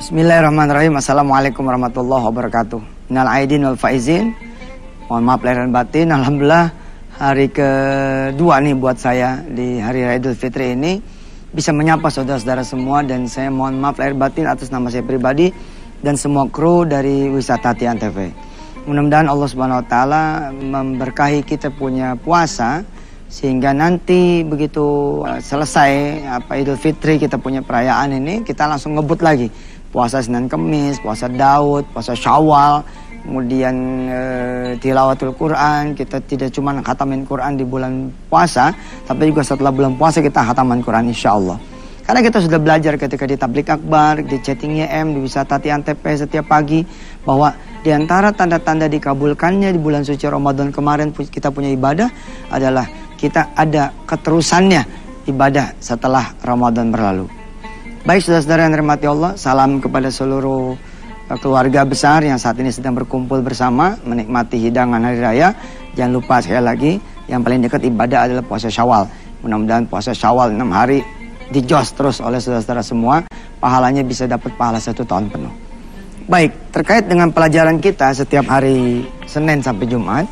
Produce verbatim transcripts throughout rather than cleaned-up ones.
Bismillahirrahmanirrahim. Assalamualaikum warahmatullahi wabarakatuh. Minal aidin wal faizin. Mohon maaf lahir dan batin. Alhamdulillah hari kedua nih buat saya di hari Raya Idul Fitri ini bisa menyapa saudara-saudara semua, dan saya mohon maaf lahir batin atas nama saya pribadi dan semua kru dari Wisata Tian T V. Mudah-mudahan Allah Subhanahu wa taala memberkahi kita punya puasa sehingga nanti begitu selesai apa Idul Fitri kita punya perayaan ini, kita langsung ngebut lagi. Puasa Senin Kemis, puasa Daud, puasa Syawal, kemudian e, tilawatul Quran. Kita tidak cuma khatamin Quran di bulan puasa, tapi juga setelah bulan puasa kita khataman Quran insya Allah. Karena kita sudah belajar ketika di Tablik Akbar, di Chatting Y M, di Wisata Tian T P setiap pagi, bahwa di antara tanda-tanda dikabulkannya di bulan suci Ramadan kemarin kita punya ibadah adalah kita ada keterusannya ibadah setelah Ramadan berlalu. Baik saudara-saudara yang dirahmati Allah, salam kepada seluruh keluarga besar yang saat ini sedang berkumpul bersama menikmati hidangan hari raya. Jangan lupa sekali lagi, yang paling dekat ibadah adalah puasa Syawal. Mudah-mudahan puasa Syawal enam hari dijos terus oleh saudara-saudara semua, pahalanya bisa dapat pahala satu tahun penuh. Baik, terkait dengan pelajaran kita setiap hari Senin sampai Jumat,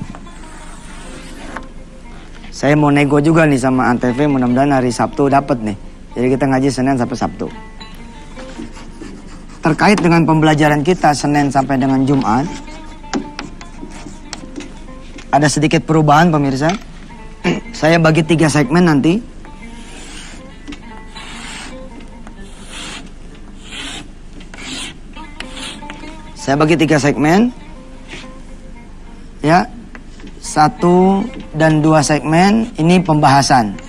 saya mau nego juga nih sama Antv, mudah-mudahan hari Sabtu dapat nih. Jadi kita ngaji Senin sampai Sabtu. Terkait dengan pembelajaran kita Senin sampai dengan Jumat, ada sedikit perubahan pemirsa. Saya bagi tiga segmen nanti. Saya bagi tiga segmen. Ya. Satu dan dua segmen ini pembahasan.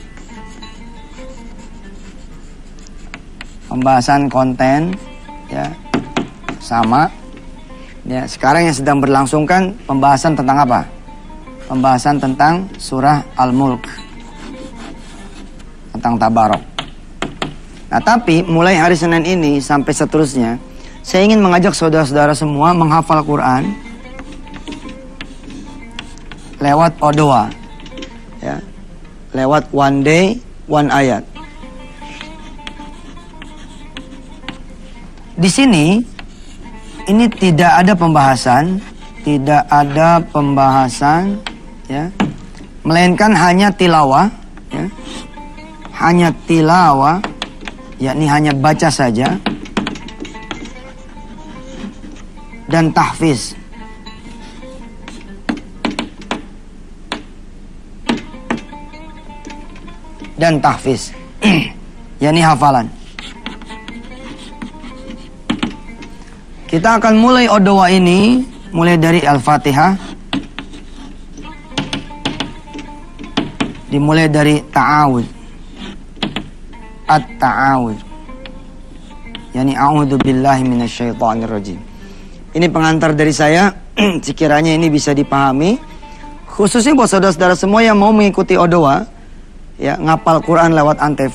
Pembahasan konten ya sama. Ya, sekarang yang sedang berlangsung kan pembahasan tentang apa? Pembahasan tentang surah Al-Mulk. Tentang Tabarok. Nah, tapi mulai hari Senin ini sampai seterusnya, saya ingin mengajak saudara-saudara semua menghafal Quran lewat Odoa, ya, lewat one day, one ayat. Di sini, ini tidak ada pembahasan, tidak ada pembahasan, ya, melainkan hanya tilawah, ya, hanya tilawah, yakni hanya baca saja, dan tahfiz. Dan tahfiz, yakni hafalan. Kita akan mulai Odoa ini mulai dari Al-Fatihah, dimulai dari ta'awud, at-ta'awud, yakni a'udzu billahi minasyaitonir rajim. Ini pengantar dari saya, sekiranya ini bisa dipahami, khususnya buat saudara-saudara semua yang mau mengikuti Odoa, ya, ngapal Quran lewat Antv,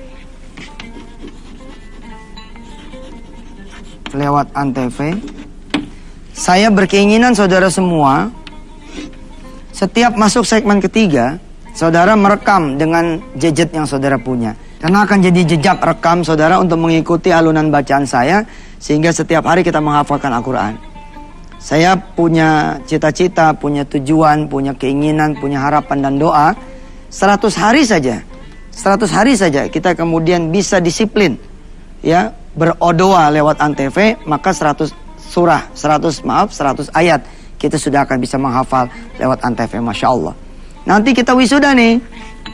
lewat Antv. Saya berkeinginan saudara semua setiap masuk segmen ketiga, saudara merekam dengan gadget yang saudara punya, karena akan jadi jejak rekam saudara untuk mengikuti alunan bacaan saya, sehingga setiap hari kita menghafalkan Al-Quran. Saya punya cita-cita, punya tujuan, punya keinginan, punya harapan dan doa, seratus hari saja, seratus hari saja kita kemudian bisa disiplin, ya, berodoa lewat Antv, maka seratus surah, seratus maaf, seratus ayat kita sudah akan bisa menghafal lewat Antv, Masya Allah. Nanti kita wisuda nih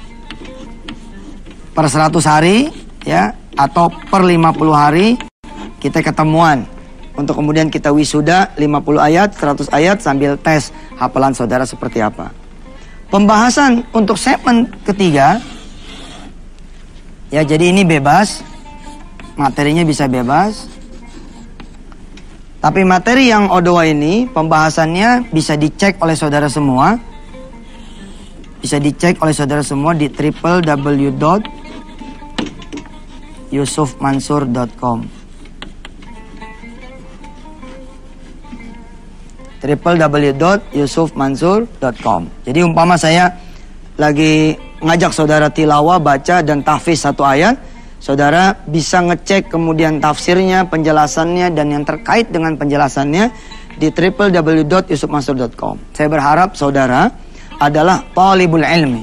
per seratus hari, ya, atau per lima puluh hari kita ketemuan untuk kemudian kita wisuda lima puluh ayat, seratus ayat sambil tes hafalan saudara seperti apa. Pembahasan untuk segmen ketiga, ya, jadi ini bebas, materinya bisa bebas. Tapi materi yang Odoa ini, pembahasannya bisa dicek oleh saudara semua. Bisa dicek oleh saudara semua di w w w dot yusuf mansur dot com. w w w dot yusuf mansur dot com. Jadi umpama saya lagi ngajak saudara tilawah, baca dan tahfiz satu ayat, Saudara bisa ngecek kemudian tafsirnya, penjelasannya, dan yang terkait dengan penjelasannya di w w w dot yusuf mansur dot com. Saya berharap saudara adalah talibul ilmi.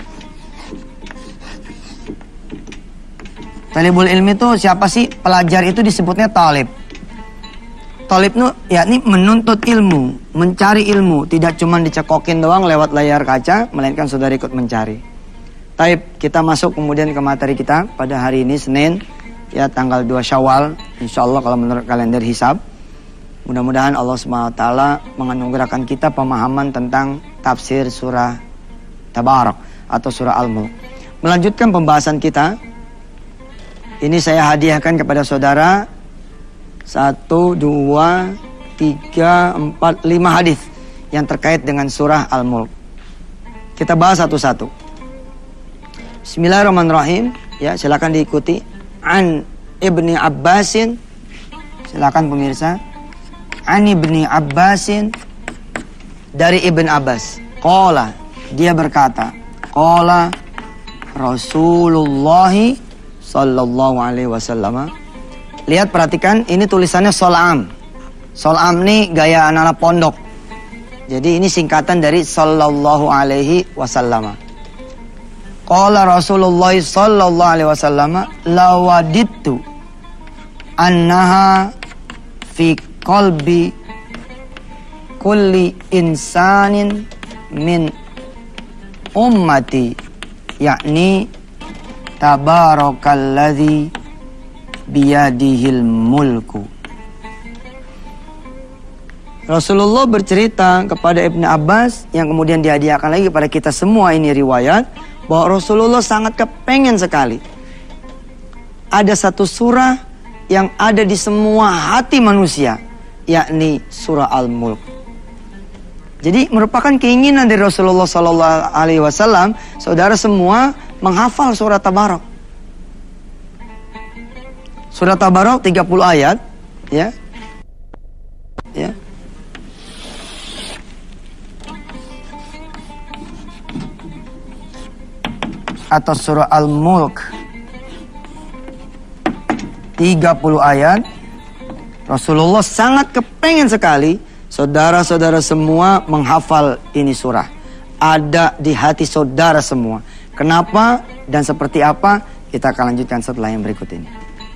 Talibul ilmi itu siapa sih? Pelajar itu disebutnya talib. Talib itu yakni menuntut ilmu, mencari ilmu, tidak cuma dicekokin doang lewat layar kaca, melainkan saudara ikut mencari. Taib, kita masuk kemudian ke materi kita pada hari ini Senin, ya tanggal dua Syawal, insya Allah kalau menurut kalender hisab. Mudah-mudahan Allah subhanahu wa taala menganugerahkan kita pemahaman tentang tafsir surah Tabarak atau surah Al-Mulk. Melanjutkan pembahasan kita, ini saya hadiahkan kepada saudara satu, dua, tiga, empat, lima hadis yang terkait dengan surah Al-Mulk. Kita bahas satu-satu. Bismillahirrahmanirrahim. Ya, silakan diikuti. An Ibni Abbasin. Silakan pemirsa. An Ibni Abbasin, dari Ibn Abbas. Qala, dia berkata, qala Rasulullah sallallahu alaihi wasallam. Lihat, perhatikan, ini tulisannya Sol'am. Sol'am ini gaya anak-anak pondok. Jadi ini singkatan dari sallallahu alaihi wasallam. Qala Rasulullah sallallahu alaihi wasallam, lawadittu annaha fi qalbi kulli insanin min ummati, yakni tabarakalladzi biyadihil mulku. Rasulullah bercerita kepada Ibnu Abbas yang kemudian dihadiahkan lagi kepada kita semua, ini riwayat, bahwa Rasulullah sangat kepengen sekali ada satu surah yang ada di semua hati manusia, yakni surah Al-Mulk. Jadi merupakan keinginan dari Rasulullah Sallallahu Alaihi Wasallam, saudara semua menghafal surah Tabarak. Surah Tabarak tiga puluh ayat, ya, ya. Atau surah Al-Mulk tiga puluh ayat. Rasulullah sangat kepengen sekali saudara-saudara semua menghafal ini surah. Ada di hati saudara semua. Kenapa dan seperti apa, kita akan lanjutkan setelah yang berikut ini.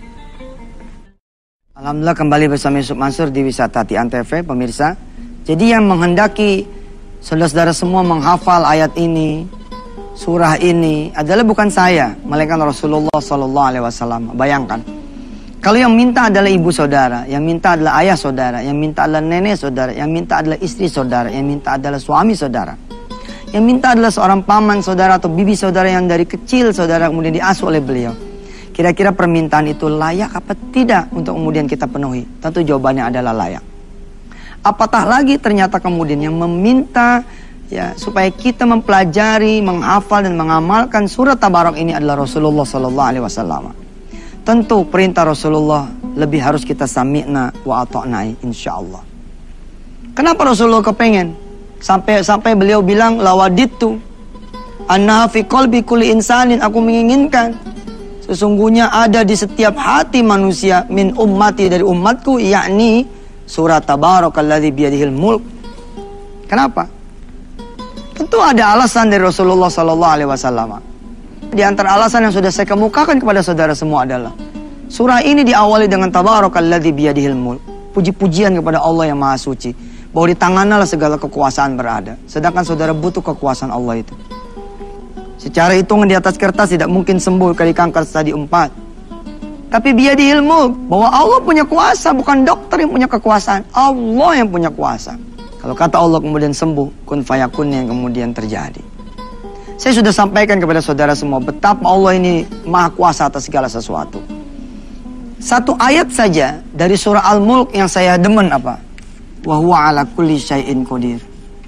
Alhamdulillah, kembali bersama Yusuf Mansur di Wisata Tian T V, pemirsa. Jadi yang menghendaki saudara-saudara semua menghafal ayat ini, surah ini, adalah bukan saya, melainkan Rasulullah Sallallahu Alaihi Wasallam. Bayangkan, kalau yang minta adalah ibu saudara, yang minta adalah ayah saudara, yang minta adalah nenek saudara, yang minta adalah istri saudara, yang minta adalah suami saudara, yang minta adalah seorang paman saudara atau bibi saudara yang dari kecil saudara kemudian diasuh oleh beliau. Kira-kira permintaan itu layak apa tidak untuk kemudian kita penuhi? Tentu jawabannya adalah layak. Apatah lagi ternyata kemudian yang meminta, ya, supaya kita mempelajari, menghafal dan mengamalkan surat Tabarak ini adalah Rasulullah Sallallahu Alaihi Wasallam. Tentu perintah Rasulullah lebih harus kita sami'na wa ata'na, insyaallah. Kenapa Rasulullah kepengen? Sampai sampai beliau bilang lawadittu annaha fi qalbi kulli insanin, aku menginginkan sesungguhnya ada di setiap hati manusia min ummati, dari umatku, yakni surat Tabarakalladzi biyadihil mulk. Kenapa? Tentu ada alasan dari Rasulullah Sallallahu Alaihi Wasallam. Di antara alasan yang sudah saya kemukakan kepada saudara semua adalah surah ini diawali dengan Tabarakalladzi biyadihil mulk, puji-pujian kepada Allah yang Maha Suci, bahwa di tangannya segala kekuasaan berada. Sedangkan saudara butuh kekuasaan Allah itu. Secara hitungan di atas kertas tidak mungkin sembuh kali kanker stadium empat. Tapi biyadihil mulk, bahwa Allah punya kuasa, bukan dokter yang punya kekuasaan, Allah yang punya kuasa. Kalau kata Allah kemudian sembuh, kun fayakun yang kemudian terjadi. Saya sudah sampaikan kepada saudara semua betapa Allah ini maha kuasa atas segala sesuatu. Satu ayat saja dari surah Al-Mulk yang saya demen apa? Wa huwa ala kulli syai'in qadir.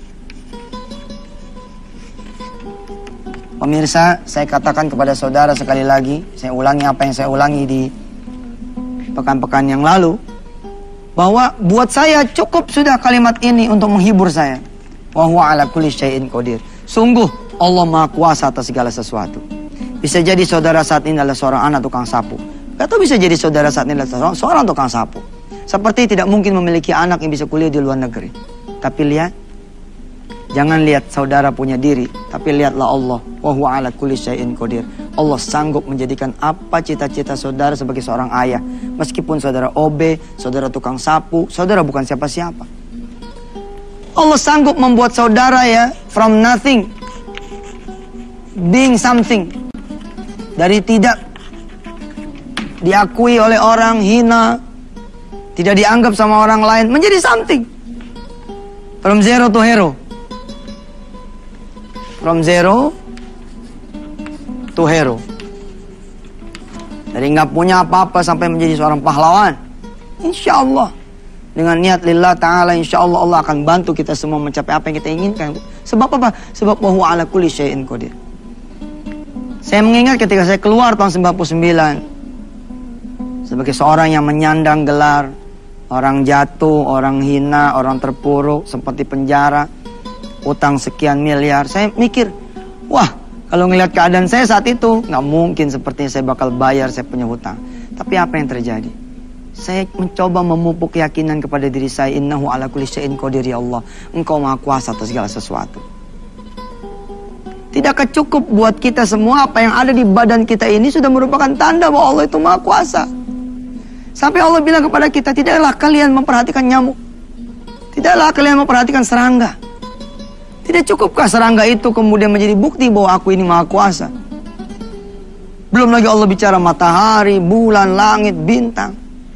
Pemirsa, saya katakan kepada saudara sekali lagi, saya ulangi apa yang saya ulangi di pekan-pekan yang lalu, bahwa buat saya cukup sudah kalimat ini untuk menghibur saya. Wa huwa ala kulli syai'in qadir. Sungguh Allah Maha Kuasa atas segala sesuatu. Bisa jadi saudara saat ini adalah seorang anak tukang sapu. Atau bisa jadi saudara saat ini adalah seorang, seorang tukang sapu. Seperti tidak mungkin memiliki anak yang bisa kuliah di luar negeri. Tapi lihat, jangan lihat saudara punya diri, tapi lihatlah Allah. Wa huwa ala kulli syai'in qadir. Allah sanggup menjadikan apa cita-cita saudara sebagai seorang ayah. Meskipun saudara O B, saudara tukang sapu, saudara bukan siapa-siapa. Allah sanggup membuat saudara ya, from nothing, being something. Dari tidak diakui oleh orang, hina, tidak dianggap sama orang lain, menjadi something. From zero to hero. From zero to hero. Dari nggak punya apa-apa sampai menjadi seorang pahlawan. Insya Allah. Dengan niat lillah ta'ala, insya Allah Allah akan bantu kita semua mencapai apa yang kita inginkan. Sebab apa? Sebab wa huwa ala kulli syai'in qadir. Saya mengingat ketika saya keluar tahun sembilan puluh sembilan. Sebagai seorang yang menyandang gelar, orang jatuh, orang hina, orang terpuruk, sempat di penjara, utang sekian miliar. Saya mikir, wah, kalau ngelihat keadaan saya saat itu, nggak mungkin sepertinya saya bakal bayar saya punya hutang. Tapi apa yang terjadi? Saya mencoba memupuk keyakinan kepada diri saya, innahu ala kulli syai'in qadir, ya Allah, Engkau maha kuasa atas segala sesuatu. Tidakkah cukup buat kita semua apa yang ada di badan kita ini sudah merupakan tanda bahwa Allah itu maha kuasa? Sampai Allah bilang kepada kita, tidaklah kalian memperhatikan nyamuk, tidaklah kalian memperhatikan serangga. Tidak cukupkah serangga itu kemudian menjadi bukti bahwa aku ini maha kuasa? Belum lagi Allah bicara matahari, bulan, langit, bintang.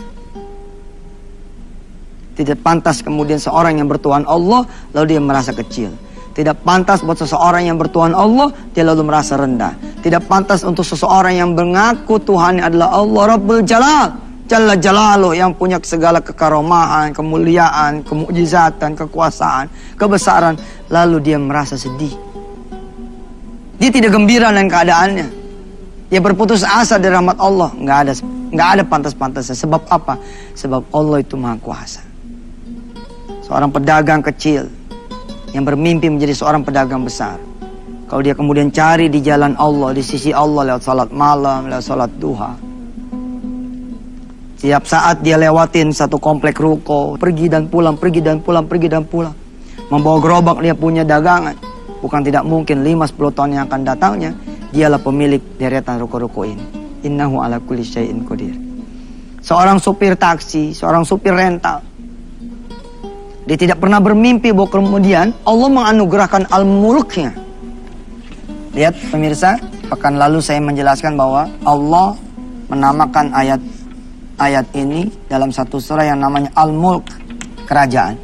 Tidak pantas kemudian seorang yang bertuhan Allah lalu dia merasa kecil. Tidak pantas buat seseorang yang bertuhan Allah dia lalu merasa rendah. Tidak pantas untuk seseorang yang mengaku Tuhan adalah Allah Rabbul Jalal, Jalla Jalaluh, yang punya segala kekaromahan, kemuliaan, kemukjizatan, kekuasaan, kebesaran, lalu dia merasa sedih. Dia tidak gembira dengan keadaannya. Dia berputus asa dari rahmat Allah. Nggak ada, nggak ada pantas-pantasnya. Sebab apa? Sebab Allah itu maha kuasa. Seorang pedagang kecil yang bermimpi menjadi seorang pedagang besar. Kalau dia kemudian cari di jalan Allah, di sisi Allah, lewat salat malam, lewat salat duha. Setiap saat dia lewatin satu komplek ruko, pergi dan pulang, pergi dan pulang, pergi dan pulang. Membawa gerobak dia punya dagangan. Bukan tidak mungkin lima sepuluh tahun yang akan datangnya, dialah pemilik deretan ruko-ruko ini. Innahu ala kulli syai'in qadir. Seorang supir taksi, seorang supir rental. Dia tidak pernah bermimpi bahwa kemudian Allah menganugerahkan al-mulknya. Lihat pemirsa, pekan lalu saya menjelaskan bahwa Allah menamakan ayat ayat ini dalam satu surah yang namanya Al-Mulk, kerajaan.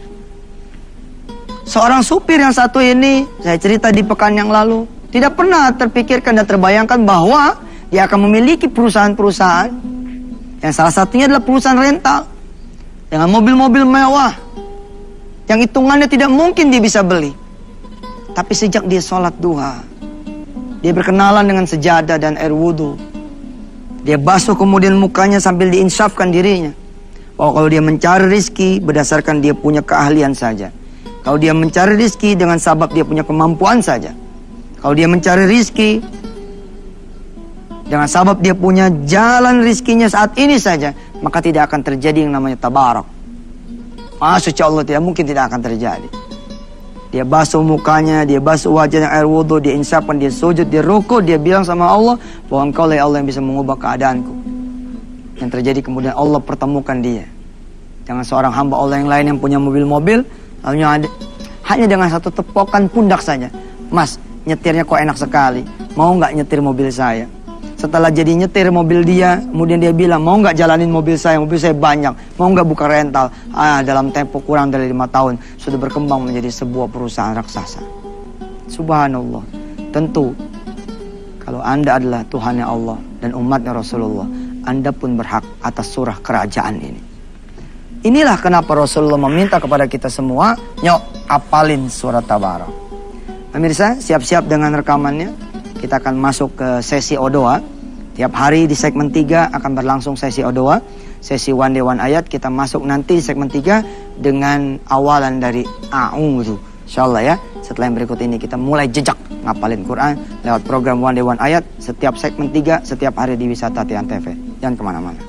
Seorang supir yang satu ini, saya cerita di pekan yang lalu, tidak pernah terpikirkan dan terbayangkan bahwa dia akan memiliki perusahaan-perusahaan yang salah satunya adalah perusahaan rental dengan mobil-mobil mewah yang hitungannya tidak mungkin dia bisa beli. Tapi sejak dia sholat duha, dia berkenalan dengan sejadah dan air wudhu, dia basuh kemudian mukanya sambil diinsafkan dirinya bahwa kalau dia mencari rizki berdasarkan dia punya keahlian saja, kalau dia mencari rizki dengan sebab dia punya kemampuan saja, kalau dia mencari rizki dengan sebab dia punya jalan rizkinya saat ini saja, maka tidak akan terjadi yang namanya tabarak. Masya Allah, tidak mungkin, tidak akan terjadi. Dia basuh mukanya, dia basuh wajahnya air wudhu, dia insafkan, dia sujud, dia ruku, dia bilang sama Allah bahwa Engkau lah Allah yang bisa mengubah keadaanku. Yang terjadi kemudian Allah pertemukan dia dengan seorang hamba Allah yang lain yang punya mobil-mobil, lalu ada, hanya dengan satu tepokan pundak saja, Mas, nyetirnya kok enak sekali, mau nggak nyetir mobil saya? Setelah jadi nyetir mobil dia, kemudian dia bilang, mau nggak jalanin mobil saya, mobil saya banyak, mau nggak buka rental. Ah, dalam tempo kurang dari lima tahun sudah berkembang menjadi sebuah perusahaan raksasa. Subhanallah. Tentu kalau Anda adalah Tuhannya Allah dan umatnya Rasulullah, Anda pun berhak atas surah kerajaan ini. Inilah kenapa Rasulullah meminta kepada kita semua, yuk apalin surat Tabarak. Pemirsa, siap-siap dengan rekamannya. Kita akan masuk ke sesi Odoa. Tiap hari di segmen tiga akan berlangsung sesi Odoa. Sesi One Day One Ayat. Kita masuk nanti di segmen tiga dengan awalan dari A'udzu. Insyaallah ya. Setelah yang berikut ini kita mulai jejak ngapalin Quran lewat program One Day One Ayat setiap segmen tiga setiap hari di Wisata Tian T V. Jangan kemana-mana.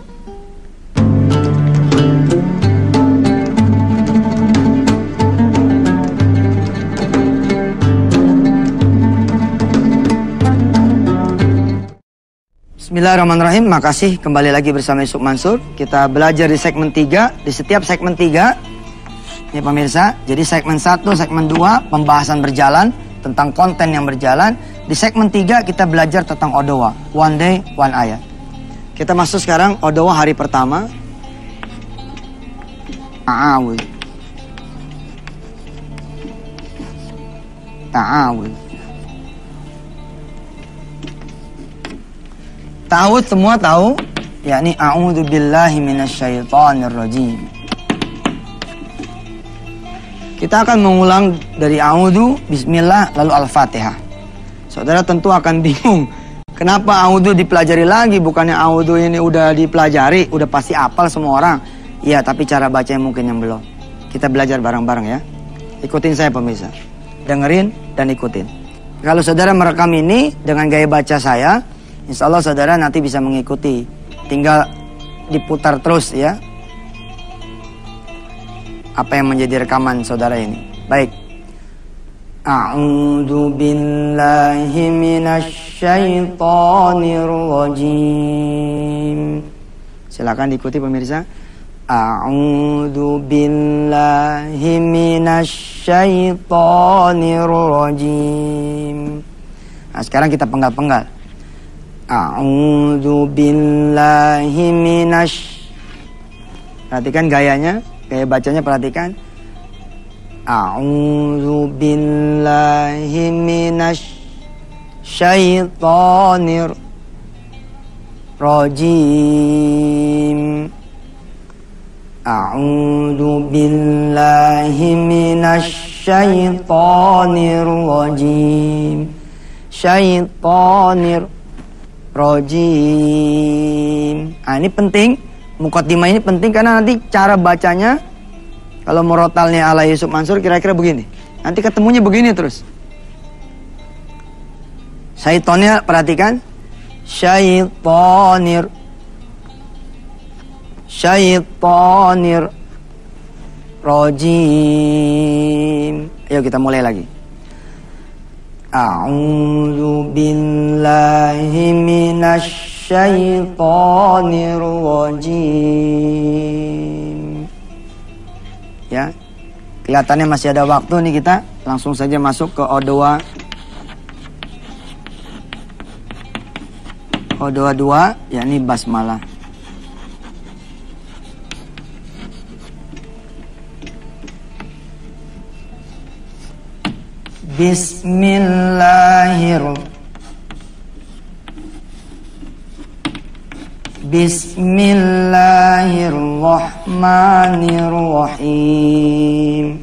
Bismillahirrahmanirrahim. Makasih kembali lagi bersama Yusuf Mansur. Kita belajar di segmen tiga. Di setiap segmen tiga, ya pemirsa, jadi segmen satu, segmen dua pembahasan berjalan tentang konten yang berjalan. Di segmen tiga kita belajar tentang Odowa, One Day One Ayat. Kita masuk sekarang Odowa hari pertama. Ta'awud. Ta'awud. Tahu semua tahu, yakni a'udzu billahi minasyaitonir rajim. Kita akan mengulang dari a'udzu, bismillah, lalu al-Fatihah. Saudara tentu akan bingung, kenapa a'udzu dipelajari lagi, bukannya a'udzu ini udah dipelajari, udah pasti hafal semua orang. Iya, tapi cara bacanya mungkin yang belum. Kita belajar bareng-bareng ya. Ikutin saya pemirsa. Dengerin dan ikutin. Kalau saudara merekam ini dengan gaya baca saya, insya Allah saudara nanti bisa mengikuti. Tinggal diputar terus ya. Apa yang menjadi rekaman saudara ini. Baik. A'udzu billahi minasyaitonir rajim. Silakan diikuti pemirsa. A'udzu billahi minasyaitonir rajim. Nah, sekarang kita penggal-penggal. A'udzu billahi minasy. Perhatikan gayanya, gaya bacanya perhatikan. A'udzu billahi minasy syaitonir rajim. A'udzu billahi minasy syaitonir rajim. Syaitonir rajim. Nah, ini penting. Muqaddimah ini penting karena nanti cara bacanya kalau murotalnya ala Yusuf Mansur kira-kira begini. Nanti ketemunya begini terus. Syaitonnya perhatikan. Syaitonir. Syaitonir rajim. Ayo kita mulai lagi. A'udzu billahi minasy syaitonir rajim. Ya. Kelihatannya masih ada waktu nih, kita langsung saja masuk ke Odowa. Odowa dua, yakni basmalah. Bismillahirrahmanirrahim. Bismillahirrahmanirrahim.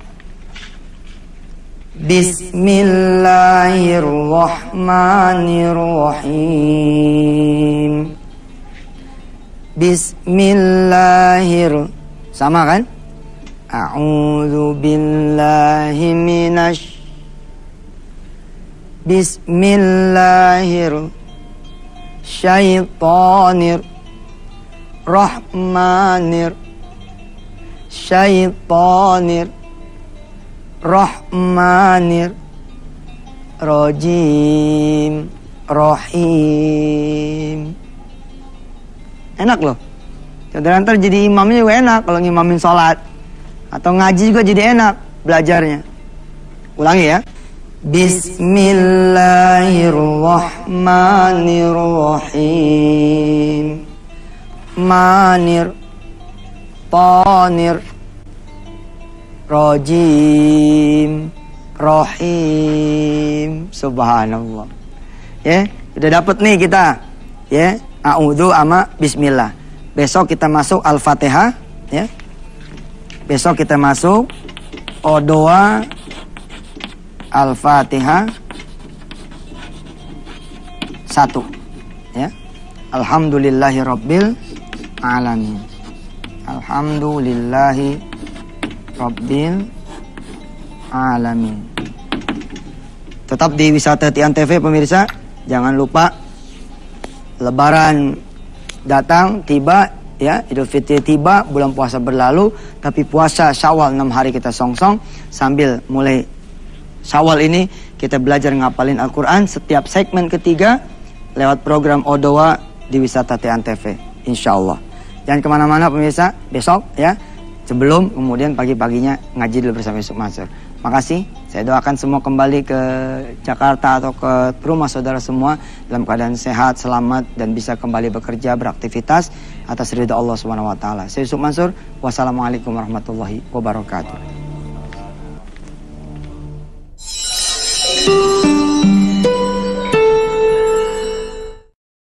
Bismillahirrahmanirrahim. Bismillahir. Sama kan? A'udzu billahi minasy. Bismillahir syaitonir rahmanir syaitonir rahmanir rajim rahim. Enak loh. Saudara ntar jadi imamnya juga enak kalau ngimamin sholat atau ngaji juga jadi enak belajarnya. Ulangi ya. Bismillahirrahmanirrahim. Manir Tanir Rajim Rahim. Subhanallah. Ya, udah dapet nih kita. Ya, a'udzu ama bismillah. Besok kita masuk Al-Fatihah, ya. Besok kita masuk Odoa Al-Fatihah satu, ya. Alhamdulillahi Rabbil Alamin. Alhamdulillahi Rabbil alamin. Tetap di Wisata Tian T V pemirsa, jangan lupa Lebaran datang, tiba ya, Idul Fitri tiba, bulan puasa berlalu, tapi puasa Syawal enam hari kita songsong. Sambil mulai Syawal ini kita belajar ngapalin Al-Quran setiap segmen ketiga lewat program Odoa di Wisata Tian T V, insya Allah. Jangan kemana-mana pemirsa, besok ya, sebelum kemudian pagi-paginya ngaji dulu bersama Yusuf Mansur. Makasih, saya doakan semua kembali ke Jakarta atau ke rumah saudara semua dalam keadaan sehat, selamat, dan bisa kembali bekerja, beraktivitas atas ridha Allah Subhanahu wa taala. Saya Yusuf Mansur, wassalamualaikum warahmatullahi wabarakatuh.